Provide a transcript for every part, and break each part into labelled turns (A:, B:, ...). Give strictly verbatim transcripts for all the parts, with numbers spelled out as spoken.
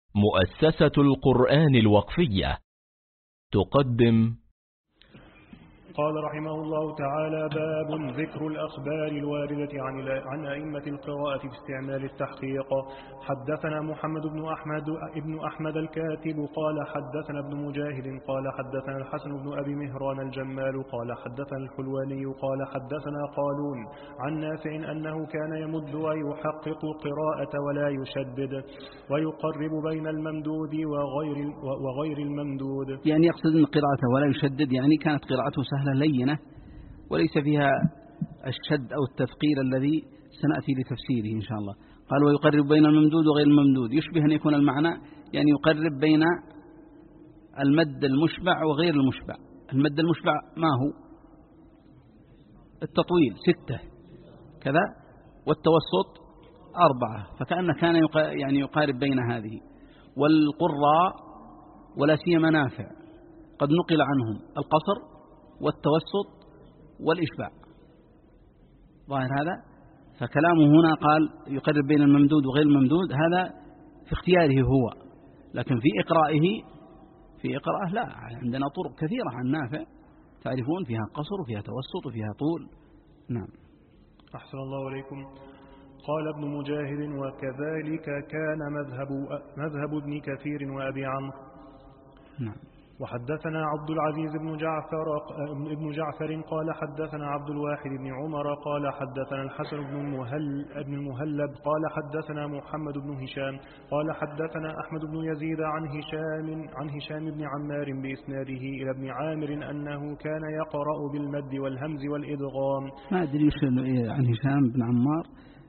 A: مؤسسة القرآن الوقفية تقدم.
B: قال رحمه الله تعالى: باب ذكر الأخبار الواردة عن عن أئمة القراءة في استعمال التحقيق. حدثنا محمد بن أحمد ابن أحمد الكاتب قال حدثنا ابن مجاهد قال حدثنا الحسن بن أبي مهران الجمال قال حدثنا الحلواني قال حدثنا قالون عن نافع أنه كان يمد ويحقق قراءة ولا يشدد ويقرب بين الممدود وغير وغير الممدود.
C: يعني يقصد أن قراءته ولا يشدد، يعني كانت قراءته سهلة لينة وليس فيها الشد أو التثقيل الذي سنأتي لتفسيره إن شاء الله. قال ويقرب بين الممدود وغير الممدود، يشبه أن يكون المعنى يعني يقرب بين المد المشبع وغير المشبع. المد المشبع ما هو؟ التطويل ستة كذا، والتوسط أربعة، فكأنه كان يعني يقارب بين هذه. والقراء ولا سيما نافع قد نقل عنهم القصر والتوسط والإشباع، ظاهر هذا. فكلامه هنا قال يقرب بين الممدود وغير الممدود، هذا في اختياره هو، لكن في إقرائه في إقرائه لا، عندنا طرق كثيرة عن نافع تعرفون، فيها قصر وفيها توسط وفيها طول. نعم.
B: أحسن الله عليكم. قال ابن مجاهد: وكذلك كان مذهب مذهب ابن كثير وأبي عمرو.
C: نعم.
B: وحدثنا عبد العزيز بن جعفر ابن جعفر قال حدثنا عبد الواحد بن عمر قال حدثنا الحسن بن المهل بن المهلب قال حدثنا محمد بن هشام قال حدثنا أحمد بن يزيد عن هشام عن هشام بن عمار بإسناده إلى ابن عامر أنه كان يقرأ بالمد والهمز والإدغام.
C: ما أدري وش عن هشام بن عمار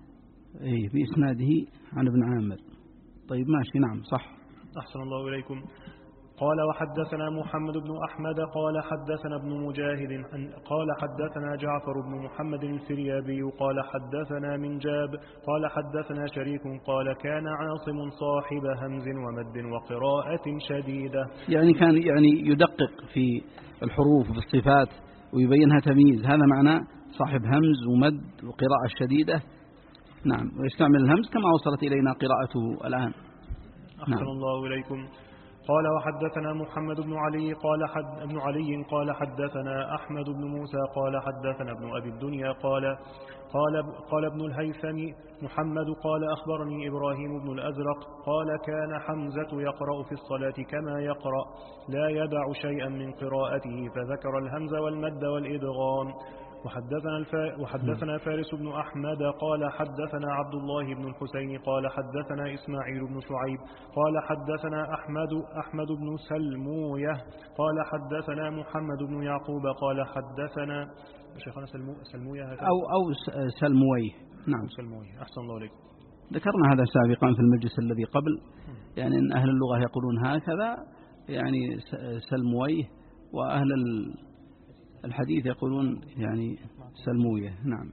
C: إيه بإسناده عن ابن عامر. طيب ماشي، نعم صح.
B: أحسن الله إليكم. قال وحدثنا محمد بن أحمد قال حدثنا ابن مجاهد قال حدثنا جعفر بن محمد الفريابي قال حدثنا منجاب قال حدثنا شريك قال كان عاصم صاحب همز ومد وقراءة شديدة.
C: يعني كان يعني يدقق في الحروف والصفات ويبينها تمييز، هذا معنى صاحب همز ومد وقراءة شديدة. نعم. ويستعمل الهمز كما وصلت إلينا قراءته الآن.
B: أحسن نعم. الله إليكم. قال وحدثنا محمد بن علي قال حد ابن علي قال حدثنا أحمد بن موسى قال حدثنا ابن أبي الدنيا قال قال قال ابن الهيثم محمد قال أخبرني إبراهيم بن الأزرق قال كان حمزة يقرأ في الصلاة كما يقرأ لا يدع شيئا من قراءته، فذكر الهمز والمد والإدغام. وحدثنا, الف... وحدثنا فارس بن أحمد قال حدثنا عبد الله بن الحسين قال حدثنا إسماعيل بن شعيب قال حدثنا أحمد أحمد بن سلمويه قال حدثنا محمد بن يعقوب قال حدثنا شيخنا سلمو... سلمويه
C: أو, أو سلمويه. نعم
B: سلمويه. أحسن الله عليكم.
C: ذكرنا هذا سابقا في المجلس الذي قبل، يعني أن أهل اللغة يقولون هكذا يعني سلمويه، وأهل الحديث يقولون يعني سلموية. نعم.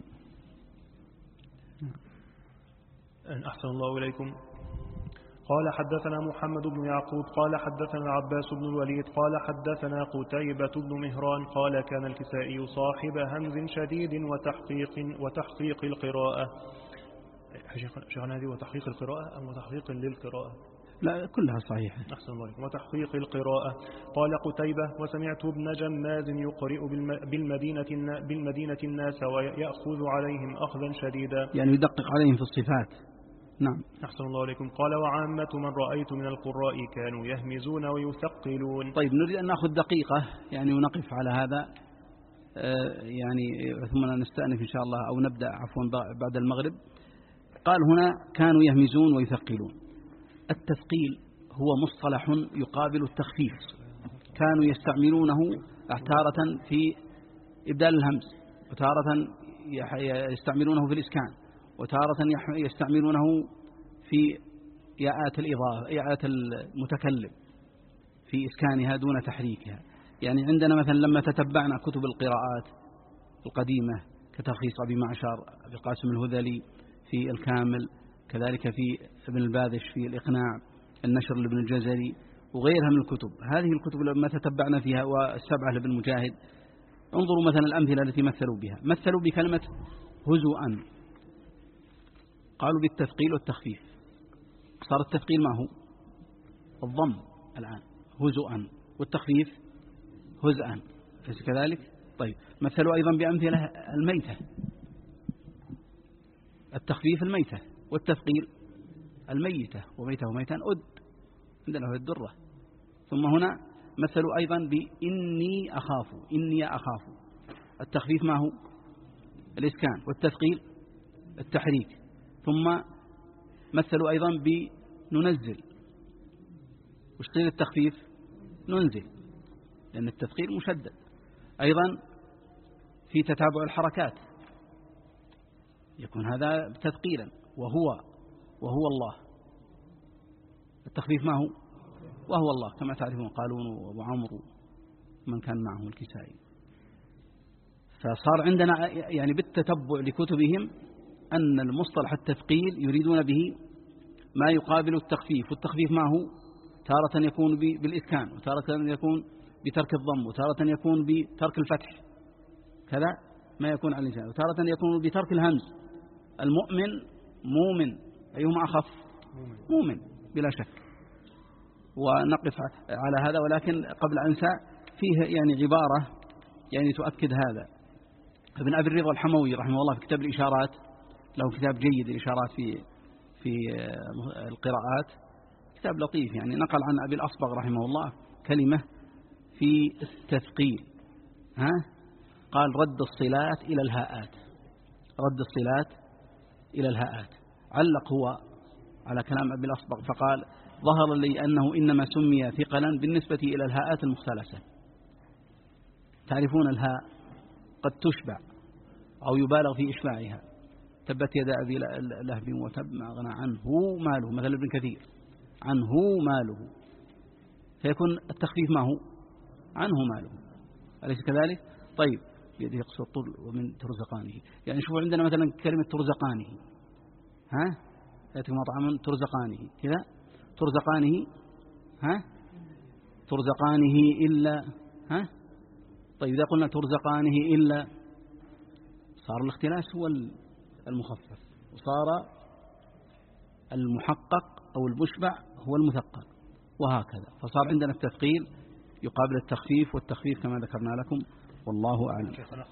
B: أحسن الله إليكم. قال حدثنا محمد بن يعقوب قال حدثنا العباس بن الوليد قال حدثنا قتيبة بن مهران قال كان الكسائي صاحب همز شديد وتحقيق وتحقيق القراءة. شيخنا هذه وتحقيق القراءة أم وتحقيق للقراءة؟
C: لا، كلها صحيحة.
B: أحسن الله. وتحقيق القراءة. قال قتيبة وسمعت ابن جماز يقرئ بالمدينة بالمدينة الناس ويأخذ عليهم أخذا شديدا،
C: يعني يدقق عليهم في الصفات. نعم.
B: أحسن الله عليكم. قال وعامة من رأيت من القراء كانوا يهمزون ويثقلون.
C: طيب نريد أن نأخذ دقيقة يعني ونقف على هذا آه يعني ثم نستأنف إن شاء الله، أو نبدأ عفوا بعد المغرب. قال هنا كانوا يهمزون ويثقلون. التثقيل هو مصطلح يقابل التخفيف، كانوا يستعملونه تارة في إبدال الهمز، وتارة يستعملونه في الإسكان، وتارة يستعملونه في ياءات الإضافة ياءات المتكلم في إسكانها دون تحريكها. يعني عندنا مثلا لما تتبعنا كتب القراءات القديمة كتلخيص أبي معشر أبي قاسم الهذلي في الكامل، كذلك في ابن الباذش في الإقناع، النشر لابن الجزري وغيرها من الكتب. هذه الكتب لما تتبعنا فيها والسبعة لابن مجاهد، انظروا مثلا الأمثلة التي مثلوا بها. مثلوا بكلمة هزوءا، قالوا بالتثقيل والتخفيف. صار التثقيل ما هو؟ الضم الآن هزؤا، والتخفيف هزءا، أليس كذلك؟ طيب مثلوا أيضا بأمثلة الميتة، التخفيف الميتة، والتثقيل الميتة، وميتة وميتان أد عندنا في الدرة. ثم هنا مثلوا أيضا بإني أخاف، إني أخاف، التخفيف ما هو؟ الإسكان، والتثقيل التحريك. ثم مثلوا أيضا بننزل، وش قيل التخفيف؟ ننزل، لأن التثقيل مشدد. أيضا في تتابع الحركات يكون هذا تثقيلا، وهو وهو الله، التخفيف ما هو؟ وهو الله، كما تعرفون قالون وابو عمرو من كان معه الكسائي. فصار عندنا يعني بالتتبع لكتبهم أن المصطلح التثقيل يريدون به ما يقابل التخفيف، والتخفيف ما هو؟ تارة يكون بالإسكان، وتارة يكون بترك الضم، وتارة يكون بترك الفتح، كذا ما يكون على اللسان، وتارة يكون بترك الهمز. المؤمن مؤمن، أيهما أخف؟ مؤمن بلا شك. ونقف على هذا، ولكن قبل أنسى فيه يعني عبارة يعني تؤكد هذا. ابن أبي الرضا الحموي رحمه الله في كتاب الإشارات، له كتاب جيد الإشارات في في القراءات، كتاب لطيف يعني، نقل عن أبي الأصبغ رحمه الله كلمة في التثقيل، ها قال رد الصلات إلى الهاءات، رد الصلات إلى الهاءات. علق هو على كلام أبي الأصبغ فقال ظهر لي أنه إنما سمي ثقلا بالنسبة إلى الهاءات المختلسة. تعرفون الهاء قد تشبع أو يبالغ في إشباعها، تبت يد أبي لهب وتب ما أغنى عنه ماله، مثل ابن كثير عنه ماله، فيكون التخفيف ما هو؟ عنه ماله، أليس كذلك؟ طيب بيده يقصر طول ومن ترزقانه، يعني شوفوا عندنا مثلا كلمة ترزقانه، ها يأتيكم مطعم ترزقانه كذا، ترزقانه، ها ترزقانه إلا، ها طيب إذا قلنا ترزقانه إلا صار الاختلاس هو المخفف، وصار المحقق أو المشبع هو المثقل، وهكذا. فصار عندنا التثقيل يقابل التخفيف، والتخفيف كما ذكرنا لكم، والله أعلم.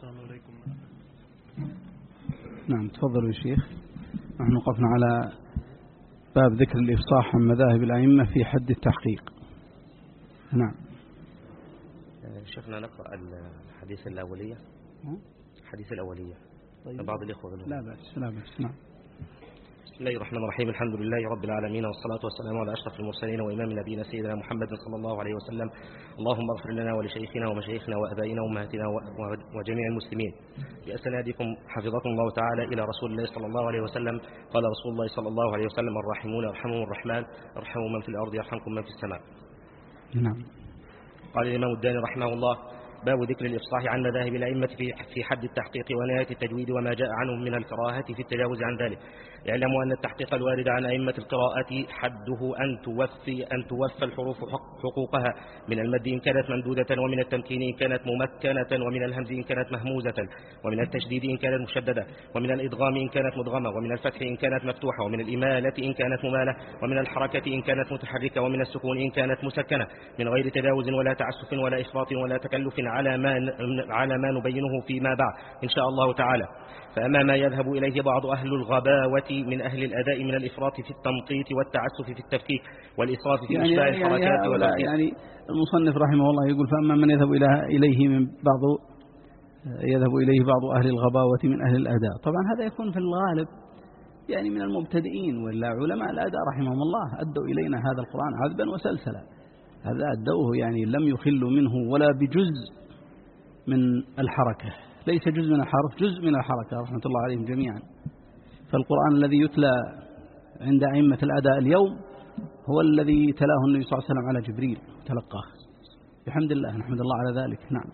C: نعم تفضلوا يا شيخ. نحن وقفنا على باب ذكر الإفصاح عن مذاهب الأئمة في حد التحقيق. نعم
D: شيخنا نقرأ الحديث الأولية، الحديث الأولية
C: طيب.
D: بعض الإخوة
C: لا بأس لا بأس. نعم.
D: بسم الله الرحمن الرحيم، الحمد لله رب العالمين، والصلاة والسلام على أشرف المرسلين وإمام نبينا سيدنا محمد صلى الله عليه وسلم. اللهم اغفر لنا ولشيخنا ومشايخنا وأبائنا وأمهاتنا وجميع المسلمين بأسنادكم حفظكم الله تعالى إلى رسول الله صلى الله عليه وسلم. قال رسول الله صلى الله عليه وسلم الراحمون يرحمهم الرحمن، ارحموا من في الأرض يرحمكم من في السماء.
C: نعم.
D: قال الإمام الداني رحمه الله باب ذكر الإفصاح عن مذاهب الأئمة في حد التحقيق ونهاية التجويد وما جاء عنهم من الكراهة في التجاوز عن ذلك. اعلموا أن التحقيق الوارد عن أئمة القراءة حده أن توفي أن توفى الحروف حقوقها من المد إن كانت ممدودة، ومن التمكين إن كانت ممكنة، ومن الهمز إن كانت مهموزة، ومن التشديد إن كانت مشددة، ومن الإدغام إن كانت مدغمة، ومن الفتح إن كانت مفتوحة، ومن الإمالة إن كانت ممالة، ومن الحركة إن كانت متحركة، ومن السكون إن كانت مسكنة، من غير تجاوز ولا تعسف ولا إفراط ولا تكلف على ما على ما نبينه فيما بعد إن شاء الله تعالى. فأما ما يذهب إليه بعض أهل الغباوة من أهل الأداء من الإفراط في التمطيط والتعسف في التفكيك والإسراف في
C: يعني
D: إشباع
C: يعني
D: الحركات
C: والتركيز. يعني المصنف رحمه الله يقول فأما من يذهب إليه من بعض يذهب إليه بعض أهل الغباوة من أهل الأداء، طبعا هذا يكون في الغالب يعني من المبتدئين، ولا علماء الأداء رحمهم الله أدوا إلينا هذا القرآن عذبا وسلسلا، هذا أدوه يعني لم يخلوا منه ولا بجزء من الحركة، ليس جزء من الحرف، جزء من الحركة رحمة الله عليهم جميعا. فالقرآن الذي يتلى عند أئمة الأداء اليوم هو الذي تلاه النبي صلى الله عليه وسلم على جبريل تلقاه، بحمد الله، نحمد الله على ذلك. نعم.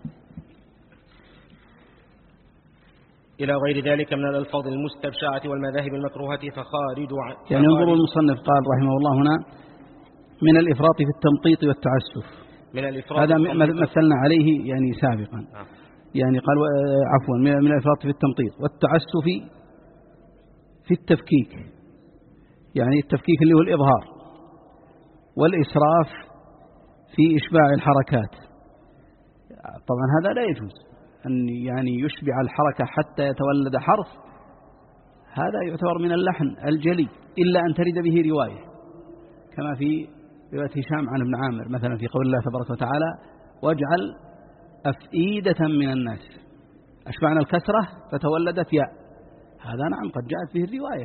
D: إلى غير ذلك من الألفاظ المستبشعة والمذاهب المكروهة فخارج عن
C: يعني انظروا المصنف قال رحمه الله هنا من الإفراط في التمطيط والتعسف،
D: من الإفراط
C: هذا مثلنا عليه يعني سابقا. آه. يعني قال عفوا من الإفراط في التمطيط والتعسف في التفكيك، يعني التفكيك اللي هو الإظهار، والإسراف في إشباع الحركات. طبعا هذا لا يجوز أن يعني يشبع الحركة حتى يتولد حرف، هذا يعتبر من اللحن الجلي إلا أن ترد به رواية، كما في رواية هشام عن ابن عامر مثلا في قول الله تبارك وتعالى واجعل أفئدة من الناس، أشبعنا الكسرة فتولدت ياء، هذا نعم قد جاءت به الرواية،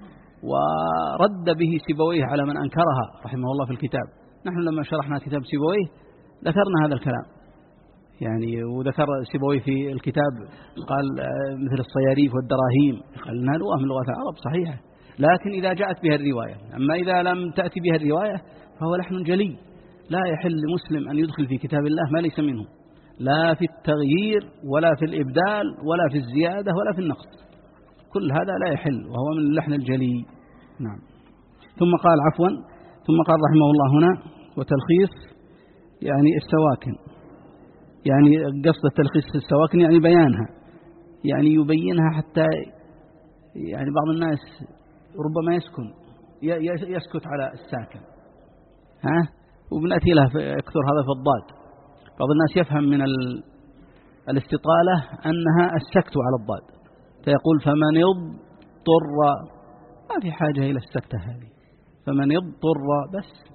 C: ورد به سيبويه على من أنكرها رحمه الله في الكتاب. نحن لما شرحنا كتاب سيبويه ذكرنا هذا الكلام يعني، وذكر سيبويه في الكتاب قال مثل الصياريف والدراهيم، قال لنا لغة من لغات العرب صحيحة، لكن إذا جاءت بها الرواية. أما إذا لم تأتي بها الرواية فهو لحن جلي، لا يحل لمسلم أن يدخل في كتاب الله ما ليس منه، لا في التغيير ولا في الإبدال ولا في الزيادة ولا في النقص، كل هذا لا يحل وهو من اللحن الجلي. نعم. ثم قال عفوا ثم قال رحمه الله هنا وتلخيص يعني السواكن، يعني قصد التلخيص في السواكن يعني بيانها، يعني يبينها حتى يعني بعض الناس ربما يسكن يسكت على الساكن، ها وبنأتي له يكثر هذا في الضاد. بعض الناس يفهم من الاستطالة أنها السكت على الضاد، فيقول فمن يضطر، ما في حاجة إلى السكتة هذه، فمن يضطر بس،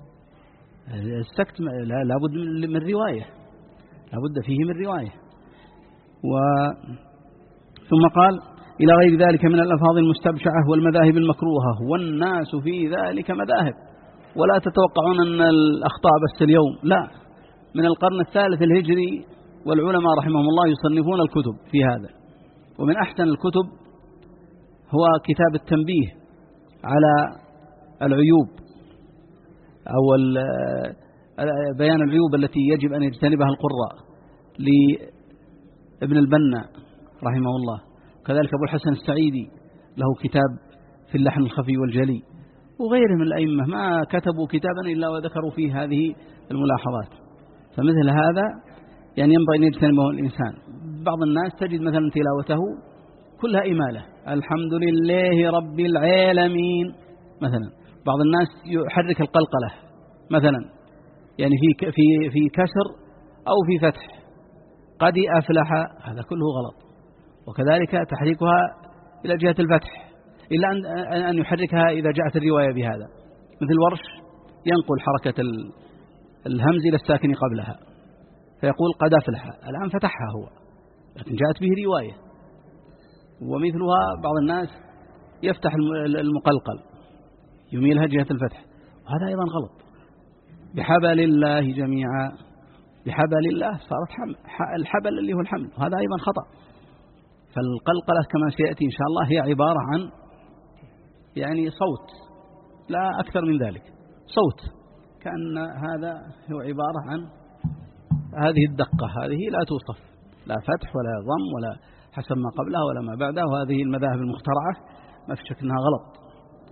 C: السكت لا لابد من رواية، لابد فيه من رواية. و ثم قال إلى غير ذلك من الألفاظ المستبشعة والمذاهب المكروهة، والناس في ذلك مذاهب، ولا تتوقعون أن الأخطاء بس اليوم، لا، من القرن الثالث الهجري والعلماء رحمهم الله يصنفون الكتب في هذا. ومن أحسن الكتب هو كتاب التنبيه على العيوب أو بيان العيوب التي يجب أن يجتنبها القراء لابن البنا رحمه الله. كذلك أبو الحسن السعيدي له كتاب في اللحن الخفي والجلي، وغيره من الأئمة ما كتبوا كتابا إلا وذكروا فيه هذه الملاحظات. فمثل هذا يعني ينبغي أن يجتنبه الإنسان. بعض الناس تجد مثلا تلاوته كلها إمالة، الحمد لله رب العالمين مثلا. بعض الناس يحرك القلقلة مثلا، يعني في في في كسر أو في فتح، قد أفلح، هذا كله غلط. وكذلك تحريكها إلى جهة الفتح، إلا أن أن يحركها إذا جاءت الرواية بهذا، مثل ورش ينقل حركة الهمز إلى الساكن قبلها فيقول قد أفلح، الآن فتحها هو لكن جاءت به رواية. ومثلها بعض الناس يفتح المقلقل يميلها جهة الفتح، وهذا أيضا غلط. بحبل الله جميعا، بحبل الله صارت حمل، الحبل اللي هو الحمل، وهذا أيضا خطأ. فالقلقلة كما سيأتي إن شاء الله هي عبارة عن يعني صوت لا أكثر من ذلك، صوت كأن هذا هو عبارة عن هذه الدقة، هذه لا توصف لا فتح ولا ضم ولا حسب ما قبلها ولا ما بعدها، وهذه المذاهب المخترعة ما في شك أنها غلط.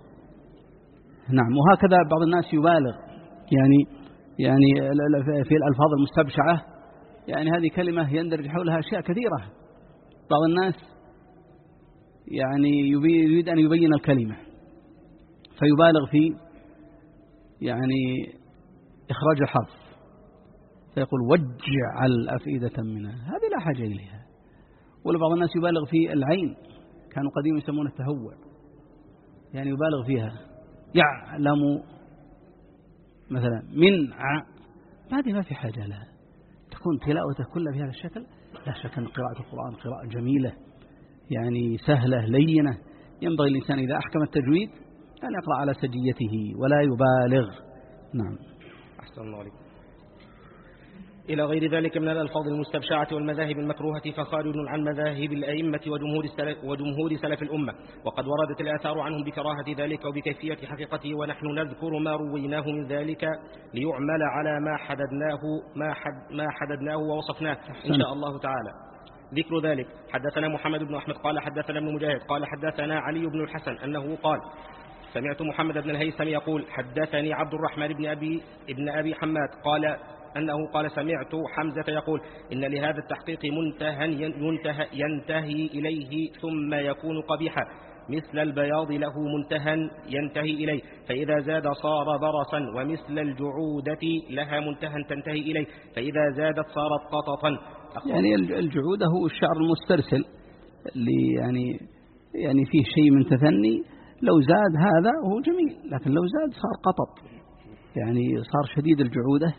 C: نعم. وهكذا بعض الناس يبالغ يعني يعني في الألفاظ المستبشعة، يعني هذه كلمة يندرج حولها أشياء كثيرة. بعض الناس يعني يريد أن يبين الكلمة فيبالغ في يعني إخراج الحرف، فيقول وجعل أفئدة منها، هذه لا حاجة إليها. ولبعض الناس يبالغ في العين، كانوا قديما يسمونه التهوع، يعني يبالغ فيها، يعلم مثلا من ع، هذه ما في حاجة لها، تكون تلاوته كلها بهذا الشكل. لا شك أن قراءة القرآن قراءة جميلة يعني سهلة لينة، ينبغي الإنسان إذا أحكم التجويد أن يقرأ على سجيته ولا يبالغ. نعم.
D: أحسن الله عليكم. إلى غير ذلك من الألفاظ المستبشعة والمذاهب المكروهة فخارج عن مذاهب الأئمة وجمهور السلف, وجمهور سلف الأمة، وقد وردت الآثار عنهم بكراهة ذلك وبكيفية حقيقته، ونحن نذكر ما رويناه من ذلك ليعمل على ما حددناه ما, حد ما حددناه ووصفناه إن شاء الله تعالى. ذكر ذلك: حدثنا محمد بن أحمد قال حدثنا ابن مجاهد قال حدثنا علي بن الحسن أنه قال سمعت محمد بن الهيثم يقول حدثني عبد الرحمن بن أبي, ابن أبي حماد قال أنه قال سمعت حمزة يقول إن لهذا التحقيق منتهى ينتهي, ينتهي إليه ثم يكون قبيحا، مثل البياض له منتهى ينتهي إليه، فإذا زاد صار برصا، ومثل الجعودة لها منتهى تنتهي إليه، فإذا زادت صارت قططا.
C: يعني الجعودة هو الشعر المسترسل اللي يعني يعني فيه شيء من تثني، لو زاد هذا هو جميل، لكن لو زاد صار قطط، يعني صار شديد الجعودة،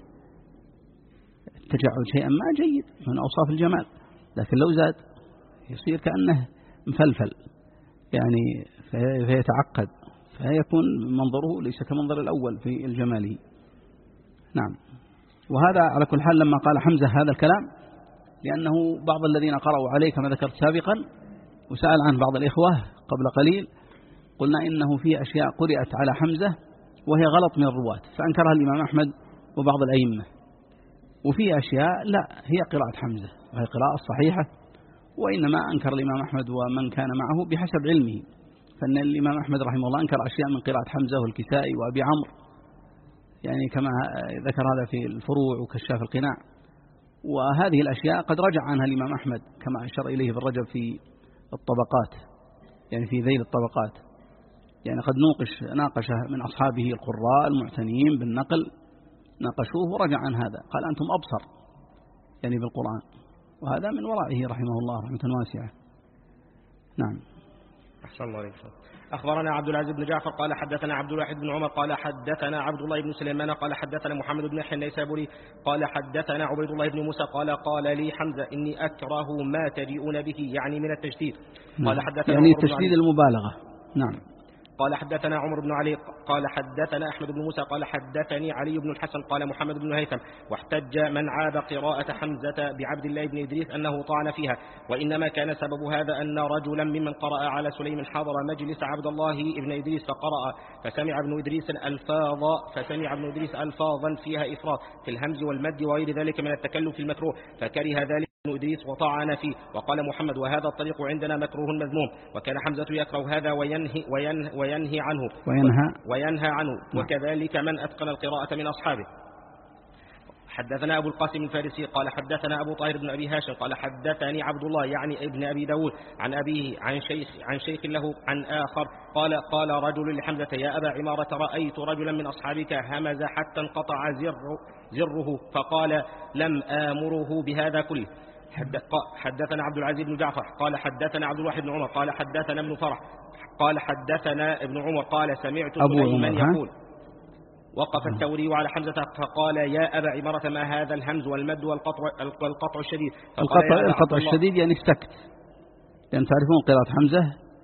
C: التجعد شيئا ما جيد من أوصاف الجمال، لكن لو زاد يصير كأنه مفلفل يعني فيتعقد، فيكون منظره ليس كمنظر الأول في الجمالي. نعم. وهذا على كل حال لما قال حمزة هذا الكلام لأنه بعض الذين قرأوا عليه كما ذكرت سابقا وسأل عن بعض الإخوة قبل قليل، قلنا إنه في أشياء قرأت على حمزة وهي غلط من الرواة فأنكرها الإمام أحمد وبعض الأئمة، وفي أشياء لا هي قراءة حمزة وهي قراءة صحيحة، وإنما أنكر الإمام أحمد ومن كان معه بحسب علمه، فإن الإمام أحمد رحمه الله أنكر أشياء من قراءة حمزة والكسائي وأبي عمرو، يعني كما ذكر هذا في الفروع وكشاف القناع. وهذه الأشياء قد رجع عنها الإمام أحمد كما أشار إليه ابن رجب في الطبقات، يعني في ذيل الطبقات، يعني قد نوقش ناقش من أصحابه القراء المعتنين بالنقل ناقشوه ورجع عن هذا، قال أنتم أبصر يعني بالقرآن، وهذا من ورائه رحمه الله رحمة واسعة. نعم.
D: أحسن الله عليك. أخبرنا عبد العزيز بن جعفر قال حدثنا عبد الواحد بن عمر قال حدثنا عبد الله بن سليمان قال حدثنا محمد بن يحيى النيسابوري قال حدثنا عبيد الله بن موسى قال قال لي حمزة إني أكره ما تجيئون به، يعني من التشديد. قال حدثنا
C: يعني تشديد المبالغة. نعم.
D: قال حدثنا عمر بن علي قال حدثنا أحمد بن موسى قال حدثني علي بن الحسن قال محمد بن هيثم واحتج من عاب قراءة حمزة بعبد الله بن إدريس أنه طعن فيها، وإنما كان سبب هذا أن رجلا ممن قرأ على سليم حضر مجلس عبد الله بن إدريس فقرأ فسمع ابن إدريس الفاظ فسمع ابن إدريس الفاظا فيها إفراط في الهمز والمد وغير ذلك من التكلف المكروه، فكره ذلك ابن إدريس وطعن فيه، وقال محمد وهذا الطريق عندنا مكروه مذموم، وكان حمزة يكره هذا وينهي, وينهي, وينهي عنه
C: وينهى,
D: وينهى عنه وكذلك من أتقن القراءة من أصحابه. حدثنا أبو القاسم الفارسي قال حدثنا أبو طاهر بن أبي هاشم قال حدثني عبد الله يعني ابن أبي داود عن أبيه عن شيخ, عن شيخ له عن آخر قال قال رجل لحمزة يا أبا عمارة رأيت رجلا من أصحابك همز حتى انقطع زر زره فقال لم آمره بهذا كله. حدثنا عبد العزيز بن جعفر قال حدثنا عبد الواحد بن عمر قال حدثنا ابن فرح قال حدثنا ابن عمر قال سمعت سليمان يقول وقف الثوري على حمزة فقال يا أبا عمارة ما هذا الهمز والمد والقطع, والقطع الشديد.
C: القطع, القطع الشديد يعني السكت، لأن تعرفون قراءة حمزة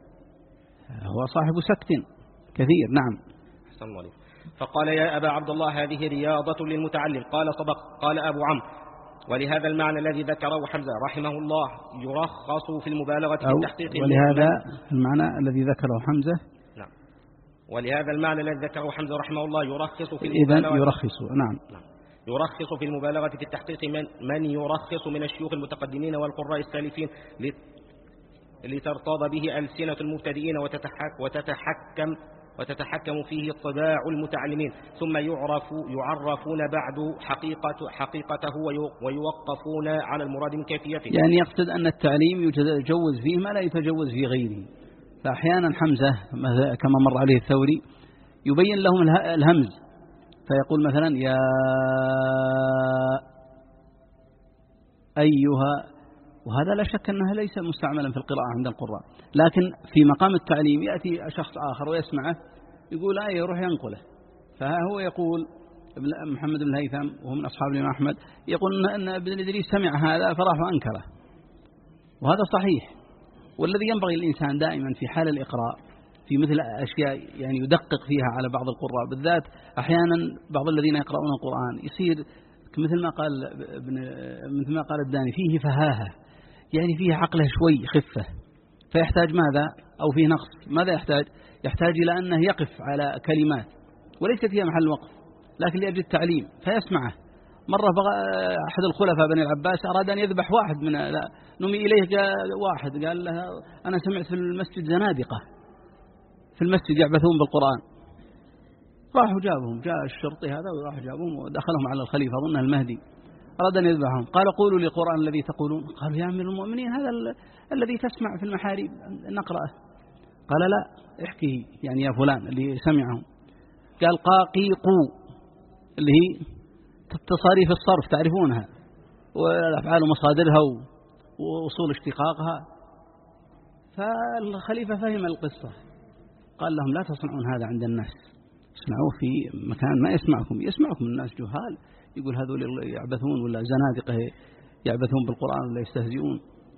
C: هو صاحب سكت كثير. نعم.
D: أحسن الله عليك. فقال يا أبا عبد الله هذه رياضة للمتعلم. قال صدق. قال أبو عمرو ولهذا المعنى الذي ذكره حمزة رحمه الله يرخص في المبالغة في التحقيق.
C: ولهذا المعنى الذي ذكره حمزة
D: نعم. ولهذا المعنى الذي ذكره حمزة رحمه الله يرخص في
C: المبالغة. إذن يرخص. نعم.
D: نعم. يرخص في المبالغة في التحقيق من, من يرخص من الشيوخ المتقدمين والقراء السالفين لترتضى به ألسنة المبتدئين وتتحك وتتحكم وتتحكم فيه طباع المتعلمين، ثم يعرف يعرفون بعد حقيقة حقيقته ويوقفون على المراد من كيفيته.
C: يعني يقصد أن التعليم يتجوز فيه ما لا يتجوز في غيره، فأحيانا حمزة كما مر عليه الثوري يبين لهم الهمز فيقول مثلا يا أيها، وهذا لا شك أنها ليس مستعملا في القراءة عند القراء، لكن في مقام التعليم يأتي شخص آخر ويسمعه يقول آية يروح ينقله، فهو يقول محمد بن الهيثم وهو من أصحاب الإمام أحمد يقول أن ابن إدريس سمع هذا فراح وأنكره، وهذا صحيح. والذي ينبغي الإنسان دائما في حال الإقراء في مثل أشياء يعني يدقق فيها على بعض القراء، بالذات أحيانا بعض الذين يقرؤون القرآن يصير مثل ما قال ابن مثل ما قال الداني فيه فهاهة، يعني فيه عقله شوي خفة، فيحتاج ماذا أو فيه نقص، ماذا يحتاج؟ يحتاج إلى أنه يقف على كلمات وليست فيها محل وقف لكن لأجل التعليم فيسمعه. مرة أحد الخلفاء بني العباس أراد أن يذبح واحد من لا نمي إليه قال واحد قال له أنا سمعت في المسجد زنادقة في المسجد يعبثون بالقرآن، راحوا جابهم، جاء الشرطي هذا وراح جابهم ودخلهم على الخليفة أظنه المهدي أراد أن يذبحهم، قال قولوا لي القرآن الذي تقولون، قالوا يا أمير المؤمنين هذا الذي تسمع في المحاريب نقرأه، قال لا احكي يعني يا فلان اللي سمعه. قال قاقيقو اللي هي تصاريف الصرف تعرفونها والأفعال ومصادرها وأصول اشتقاقها. فالخليفة فهم القصة قال لهم لا تصنعون هذا عند الناس، اسمعوه في مكان ما يسمعكم، يسمعكم الناس جهال يقول هذول يعبثون ولا زنادقة يعبثون بالقرآن ولا يستهزئون.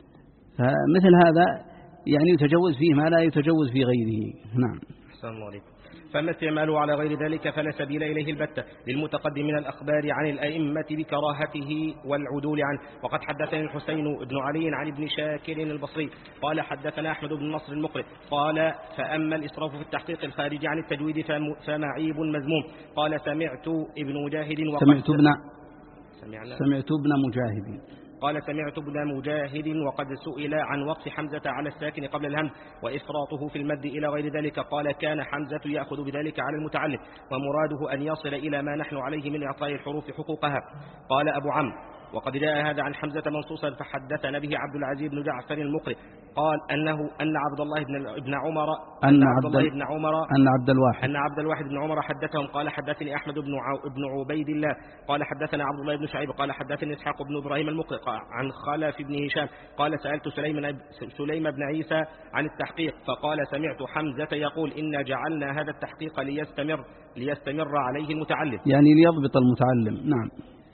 C: فمثل هذا يعني يتجوز فيه ما لا يتجوز في غيره. نعم.
D: أحسن الله عليكم. فأما استعماله على غير ذلك فلا سبيل إليه البتة للمتقدم من الأخبار عن الأئمة بكراهته والعدول عنه. وقد حدثني الحسين بن علي عن ابن شاكر البصري قال حدثنا أحمد بن نصر المقرئ قال فأما الإسراف في التحقيق الخارج عن التجويد فمعيب مذموم. قال سمعت ابن مجاهد وقد
C: سمعت ابن
D: سمعنا
C: سمعت ابن مجاهد
D: قال سمعت ابن مجاهد وقد سئل عن وقف حمزة على الساكن قبل الهمز وإفراطه في المد إلى غير ذلك قال كان حمزة يأخذ بذلك على المتعلم ومراده أن يصل إلى ما نحن عليه من إعطاء الحروف حقوقها. قال أبو عمرو وقد جاء هذا عن حمزة منصوصا فحدثنا به عبد العزيز بن جعفر المقرئ قال أنه أن عبد الله بن ابن عمر
C: أن
D: عبد الله بن عمر
C: أن عبد الواحد
D: أن عبد الواحد بن عمر حدثهم قال حدثني أحمد بن ابن عبيد الله قال حدثنا عبد الله بن شعيب قال حدثني إسحاق بن إبراهيم المقرئ عن خلف بن هشام قال سألت سليم سليم بن عيسى عن التحقيق فقال سمعت حمزة يقول إن جعلنا هذا التحقيق ليستمر ليستمر عليه المتعلم
C: يعني ليضبط المتعلم. نعم.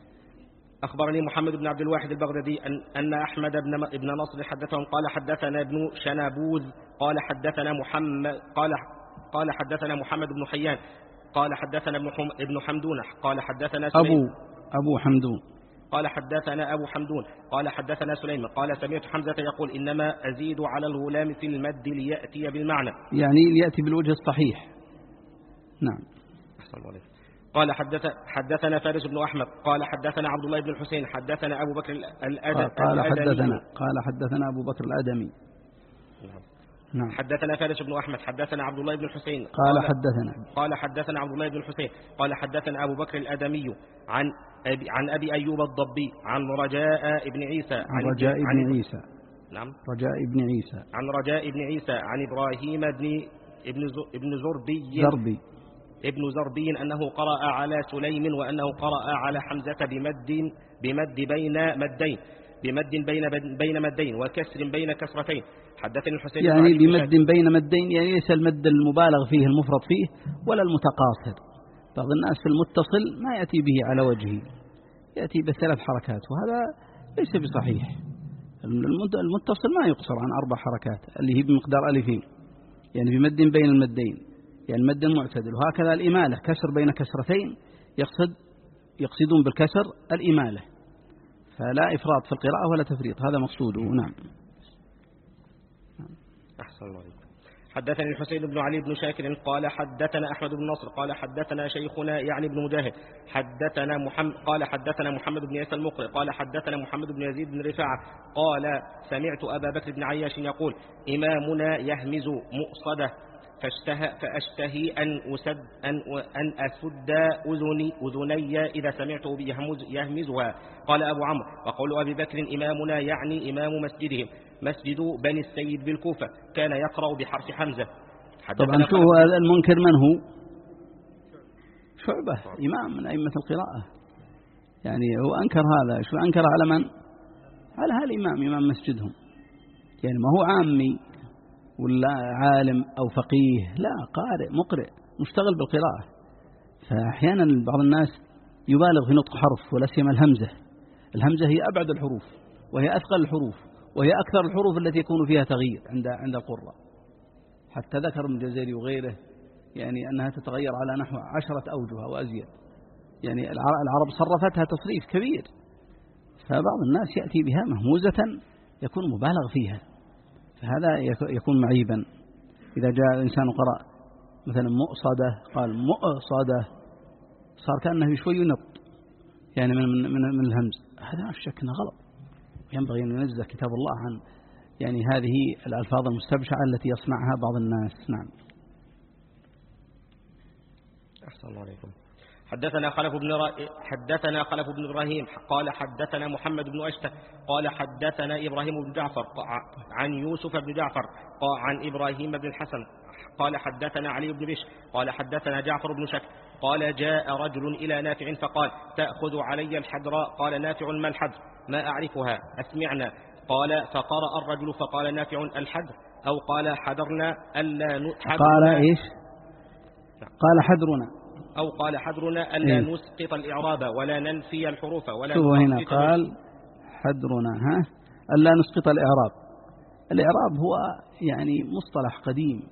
D: أخبرني محمد بن عبد الواحد البغدادي أن, أن أحمد بن, بن نصر حدثهم قال حدثنا ابن شنابوذ قال حدثنا محمد قال قال حدثنا محمد بن حيان قال حدثنا ابن, حم ابن حمدون قال حدثنا سليم
C: أبو أبو حمدون
D: قال حدثنا أبو حمدون قال حدثنا سليم قال سمعت حمزة يقول إنما أزيد على الغلام في المد ليأتي بالمعنى
C: يعني ليأتي بالوجه الصحيح. نعم.
D: أحسن الله عليك. قال حدث حدثنا فارس بن أحمد قال حدثنا عبد الله بن الحسين حدثنا أبو بكر الأدمي
C: قال حدثنا قال حدثنا أبو بكر الأدمي. نعم.
D: حدثنا فارس بن أحمد حدثنا عبد الله بن الحسين
C: قال, قال حدثنا
D: قال حدثنا عبد الله بن الحسين قال حدثنا أبو بكر الأدمي عن أبي عن أبي أيوب الضبي عن رجاء ابن عيسى
C: عن رجاء ابن عيسى
D: نعم
C: رجاء ابن عيسى
D: عن رجاء ابن عيسى عن إبراهيم بن ابن ابن زربي
C: زربي
D: ابن زربي أنه قرأ على سليم وأنه قرأ على حمزة بمد بمد بين مدين بمد بين بين مدين وكسر بين كسرتين. حدثني الحسين
C: يعني بمد بين مدين يعني ليس المد المبالغ فيه المفرط فيه ولا المتقاصر. بعض الناس في المتصل ما يأتي به على وجهه يأتي بثلاث حركات وهذا ليس بصحيح. المتصل ما يقصر عن أربع حركات اللي هي بمقدار ألفين يعني بمد بين المدين يعني مد معتدل. وهكذا الإمالة كسر بين كسرتين يقصد يقصدون بالكسر الإمالة فلا إفراط في القراءة ولا تفريط هذا مقصوده. نعم.
D: أحسن الله عليكم. حدثني الحسين بن علي بن شاكر قال حدثنا أحمد بن نصر قال حدثنا شيخنا يعني ابن مجاهد حدثنا محمد قال حدثنا محمد بن عيسى المقرئ قال حدثنا محمد بن يزيد بن رفاعة قال سمعت أبا بكر بن عياش يقول إمامنا يهمز مؤصده فاشتهى فأشتهي أن أسد أن أن أسد أذني أذني إذا سمعته بيهمز يهمزها. قال أبو عمرو وقول أبي بكر إمامنا يعني إمام مسجدهم مسجد بني السيد بالكوفة كان يقرأ بحرف حمزة.
C: طبعا شو هذا المنكر من هو؟ شعبة إمام من أئمة القراءة يعني هو أنكر هذا. شو أنكر على من؟ على هالإمام إمام مسجدهم يعني ما هو عامي ولا عالم أو فقيه لا قارئ مقرئ مشتغل بالقراءة. فأحيانا بعض الناس يبالغ في نطق حرف ولا سيما الهمزة. الهمزة هي أبعد الحروف وهي أثقل الحروف وهي أكثر الحروف التي يكون فيها تغيير عند عند القراء. حتى ذكر ابن الجزري وغيره يعني أنها تتغير على نحو عشرة أوجه أو أزيد يعني العرب صرفتها تصريف كبير. فبعض الناس يأتي بها مهموزة يكون مبالغ فيها فهذا يكون معيبا. إذا جاء الإنسان وقرأ مثلا مؤصدة قال مؤصدة صار كأنه شوي ينط يعني من, من, من الهمز. هذا الشك أنه غلط. ينبغي أن ينزه كتاب الله عن يعني هذه الألفاظ المستبشعة التي يصنعها بعض الناس. نعم.
D: أحسن الله عليكم. حدثنا خلف بن را... حدثنا خلف بن إبراهيم قال حدثنا محمد بن أشته قال حدثنا إبراهيم بن جعفر عن يوسف بن جعفر قال عن إبراهيم بن الحسن قال حدثنا علي بن بشر قال حدثنا جعفر بن شك قال جاء رجل إلى نافع فقال تأخذ علي الحدر؟ قال نافع ما الحدر؟ ما أعرفها أسمعنا. قال فقرأ الرجل فقال نافع الحدر أو قال حدرنا ألا نحدرنا
C: قال إيش قال حدرنا
D: أو قال حدرنا ألا إيه؟ نسقط الإعراب ولا ننفي الحروف ولا
C: شوفوا هنا قال حدرنا ها ألا نسقط الإعراب. الإعراب هو يعني مصطلح قديم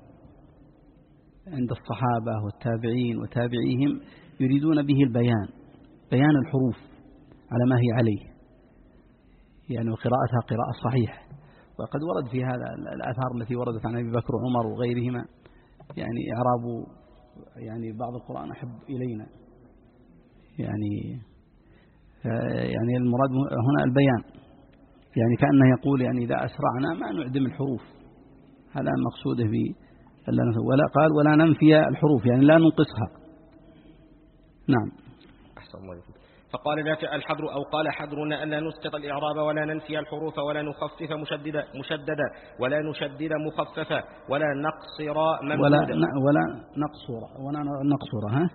C: عند الصحابة والتابعين وتابعيهم، يريدون به البيان، بيان الحروف على ما هي عليه يعني، وقراءتها قراءة صحيحة. وقد ورد في هذا الآثار التي وردت عن أبي بكر وعمر وغيرهما يعني إعراب يعني بعض القرآن أحب إلينا يعني يعني المراد هنا البيان، يعني كأنه يقول يعني إذا أسرعنا ما نعدم الحروف، هذا مقصوده به. ولا قال ولا ننفي الحروف يعني لا ننقصها. نعم.
D: أحسن الله يفيد. فقال لا الحدر أو قال حدرنا ألا نسقط الإعراب ولا ننفي الحروف ولا نخفف مشددا مشددا ولا نشدد مخففا ولا نقصر ممدودا
C: ولا ولا نقصر ولا نقصر ها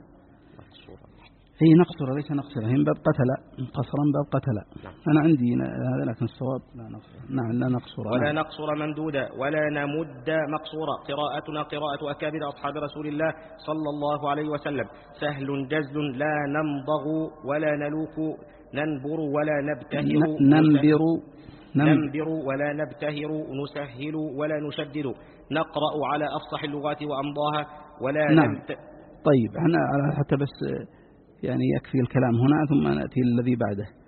C: هي نقصر ليس نقصر، هي باب قتل قصرا باب قتل. نعم. أنا عندي هذا لكن الصواب لا نقصر. نعم لا نقصر
D: ولا
C: نعم.
D: نقصر ممدودا ولا نمد مقصورا. قراءتنا قراءة أكابر أصحاب رسول الله صلى الله عليه وسلم سهل جزل لا نمضغ ولا نلوك ننبر ولا نبتهر
C: ننبر
D: ننبر ولا نبتهر نسهل ولا نشدد نقرأ على أفصح اللغات وأمضاها ولا
C: نعم.
D: نمت...
C: طيب احنا حتى بس يعني يكفي الكلام هنا ثم نأتي الذي بعده.